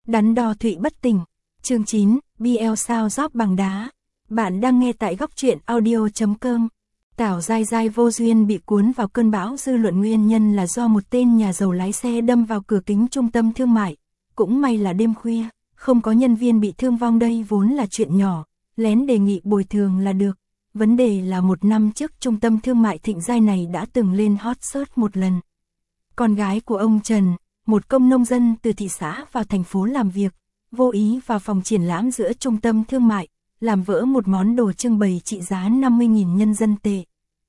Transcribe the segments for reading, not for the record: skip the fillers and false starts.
Đắn đo Thụy bất tỉnh. Chương 9, BL sao rót bằng đá. Bạn đang nghe tại góc truyện audio.com. Tảo Giai Giai vô duyên bị cuốn vào cơn bão dư luận, nguyên nhân là do một tên nhà giàu lái xe đâm vào cửa kính trung tâm thương mại. Cũng may là đêm khuya, không có nhân viên bị thương vong, đây vốn là chuyện nhỏ, lén đề nghị bồi thường là được. Vấn đề là một năm trước trung tâm thương mại Thịnh Giai này đã từng lên hot search một lần. Con gái của ông Trần, một công nông dân từ thị xã vào thành phố làm việc, vô ý vào phòng triển lãm giữa trung tâm thương mại, làm vỡ một món đồ trưng bày trị giá 50.000 nhân dân tệ.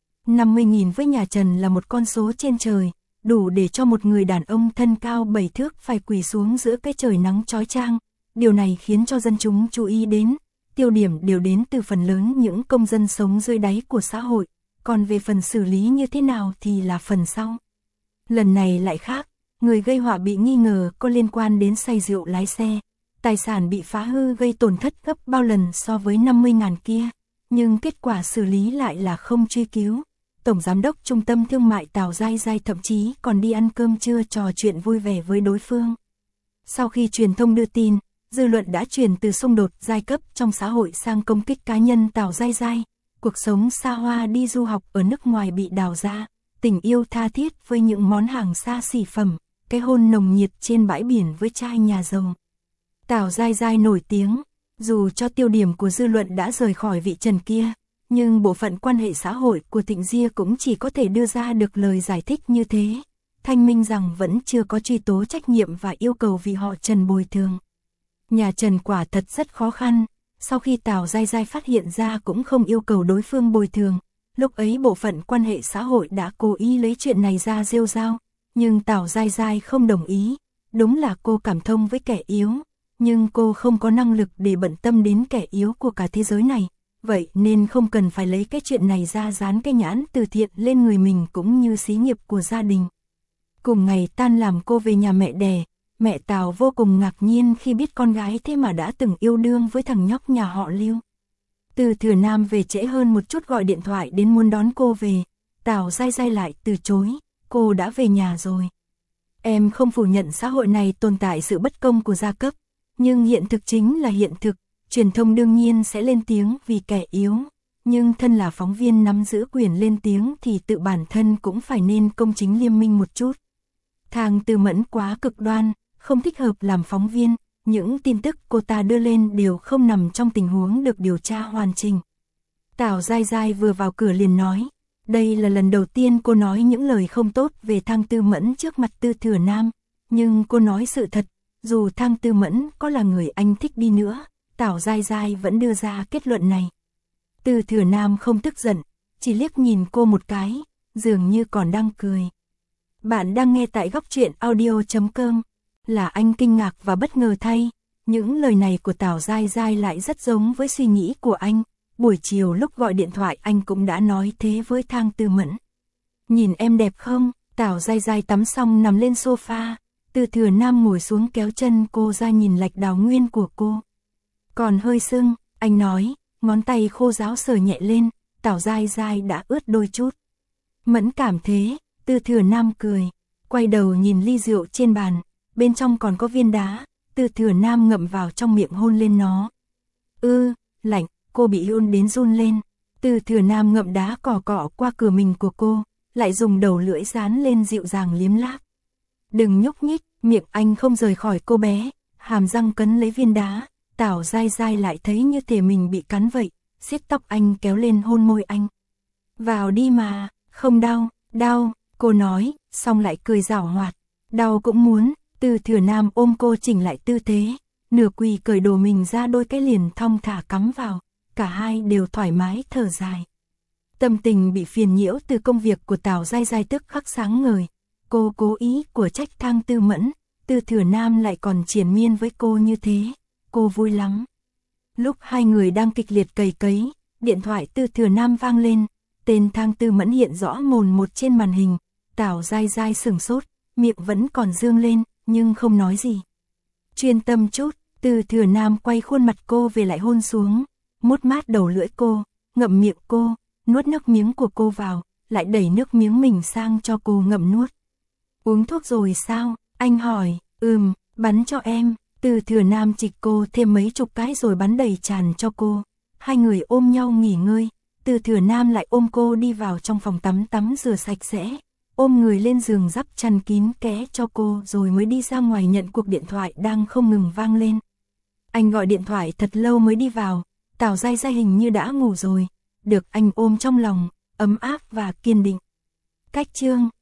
50.000 với nhà Trần là một con số trên trời, đủ để cho một người đàn ông thân cao 7 thước phải quỳ xuống giữa cái trời nắng chói chang. Điều này khiến cho dân chúng chú ý đến, tiêu điểm đều đến từ phần lớn những công dân sống dưới đáy của xã hội, còn về phần xử lý như thế nào thì là phần sau. Lần này lại khác, người gây họa bị nghi ngờ có liên quan đến say rượu lái xe, tài sản bị phá hư gây tổn thất gấp bao lần so với 50.000 kia, nhưng kết quả xử lý lại là không truy cứu. Tổng giám đốc trung tâm thương mại Tảo Giai Giai thậm chí còn đi ăn cơm trưa trò chuyện vui vẻ với đối phương. Sau khi truyền thông đưa tin, dư luận đã chuyển từ xung đột giai cấp trong xã hội sang công kích cá nhân Tảo Giai Giai. Cuộc sống xa hoa đi du học ở nước ngoài bị đào ra, tình yêu tha thiết với những món hàng xa xỉ phẩm, cái hôn nồng nhiệt trên bãi biển với trai nhà giàu. Tảo Giai Giai nổi tiếng, dù cho tiêu điểm của dư luận đã rời khỏi vị Trần kia, nhưng bộ phận quan hệ xã hội của Thịnh Gia cũng chỉ có thể đưa ra được lời giải thích như thế, thanh minh rằng vẫn chưa có truy tố trách nhiệm và yêu cầu vì họ Trần bồi thường. Nhà Trần quả thật rất khó khăn, sau khi Tảo Giai Giai phát hiện ra cũng không yêu cầu đối phương bồi thường, lúc ấy bộ phận quan hệ xã hội đã cố ý lấy chuyện này ra rêu rao, nhưng Tảo Giai Giai không đồng ý, đúng là cô cảm thông với kẻ yếu, nhưng cô không có năng lực để bận tâm đến kẻ yếu của cả thế giới này. Vậy nên không cần phải lấy cái chuyện này ra dán cái nhãn từ thiện lên người mình cũng như xí nghiệp của gia đình. Cùng ngày tan làm cô về nhà mẹ đẻ, mẹ Tảo vô cùng ngạc nhiên khi biết con gái thế mà đã từng yêu đương với thằng nhóc nhà họ Lưu. Từ Thừa Nam về trễ hơn một chút gọi điện thoại đến muốn đón cô về, Tảo Giai Giai lại từ chối, cô đã về nhà rồi. Em không phủ nhận xã hội này tồn tại sự bất công của gia cấp, nhưng hiện thực chính là hiện thực. Truyền thông đương nhiên sẽ lên tiếng vì kẻ yếu, nhưng thân là phóng viên nắm giữ quyền lên tiếng thì tự bản thân cũng phải nên công chính liêm minh một chút. Thang Tư Mẫn quá cực đoan, không thích hợp làm phóng viên, những tin tức cô ta đưa lên đều không nằm trong tình huống được điều tra hoàn chỉnh. Tảo Giai Giai vừa vào cửa liền nói, đây là lần đầu tiên cô nói những lời không tốt về Thang Tư Mẫn trước mặt Tư Thừa Nam, nhưng cô nói sự thật, dù Thang Tư Mẫn có là người anh thích đi nữa, Tảo Giai Giai vẫn đưa ra kết luận này. Tư Thừa Nam không tức giận, chỉ liếc nhìn cô một cái, dường như còn đang cười. Bạn đang nghe tại góc truyện audio.com. Là anh kinh ngạc và bất ngờ thay, những lời này của Tảo Giai Giai lại rất giống với suy nghĩ của anh. Buổi chiều lúc gọi điện thoại anh cũng đã nói thế với Thang Tư Mẫn. Nhìn em đẹp không? Tảo Giai Giai tắm xong nằm lên sofa, Tư Thừa Nam ngồi xuống kéo chân cô ra nhìn lạch đào nguyên của cô. Còn hơi sưng, anh nói, ngón tay khô ráo sờ nhẹ lên, Tảo Giai Giai đã ướt đôi chút. Mẫn cảm thế, Tư Thừa Nam cười, quay đầu nhìn ly rượu trên bàn, bên trong còn có viên đá, Tư Thừa Nam ngậm vào trong miệng hôn lên nó. Lạnh, cô bị hôn đến run lên, Tư Thừa Nam ngậm đá cọ cọ qua cửa mình của cô, lại dùng đầu lưỡi dán lên dịu dàng liếm láp. Đừng nhúc nhích, miệng anh không rời khỏi cô bé, hàm răng cấn lấy viên đá. Tảo Giai Giai lại thấy như thể mình bị cắn vậy, siết tóc anh kéo lên hôn môi anh. Vào đi mà, không đau, đau, cô nói, xong lại cười giảo hoạt. Đau cũng muốn, Tư Thừa Nam ôm cô chỉnh lại tư thế, nửa quỳ cởi đồ mình ra đôi cái liền thong thả cắm vào, cả hai đều thoải mái thở dài. Tâm tình bị phiền nhiễu từ công việc của Tảo Giai Giai tức khắc sáng ngời, cô cố ý của trách Thang Tư Mẫn, Tư Thừa Nam lại còn triền miên với cô như thế. Cô vui lắm. Lúc hai người đang kịch liệt cầy cấy, điện thoại Tư Thừa Nam vang lên, tên Thang Tư Mẫn hiện rõ mồn một trên màn hình. Tảo Giai Giai sửng sốt, miệng vẫn còn dương lên, nhưng không nói gì. Chuyên tâm chút, Tư Thừa Nam quay khuôn mặt cô về lại hôn xuống, mút mát đầu lưỡi cô, ngậm miệng cô, nuốt nước miếng của cô vào, lại đẩy nước miếng mình sang cho cô ngậm nuốt. Uống thuốc rồi sao? Anh hỏi, bắn cho em. Từ Thừa Nam chịch cô thêm mấy chục cái rồi bắn đầy tràn cho cô. Hai người ôm nhau nghỉ ngơi. Từ Thừa Nam lại ôm cô đi vào trong phòng tắm rửa sạch sẽ. Ôm người lên giường đắp chăn kín kẽ cho cô rồi mới đi ra ngoài nhận cuộc điện thoại đang không ngừng vang lên. Anh gọi điện thoại thật lâu mới đi vào. Tào Giai Giai hình như đã ngủ rồi. Được anh ôm trong lòng, ấm áp và kiên định. Cách chương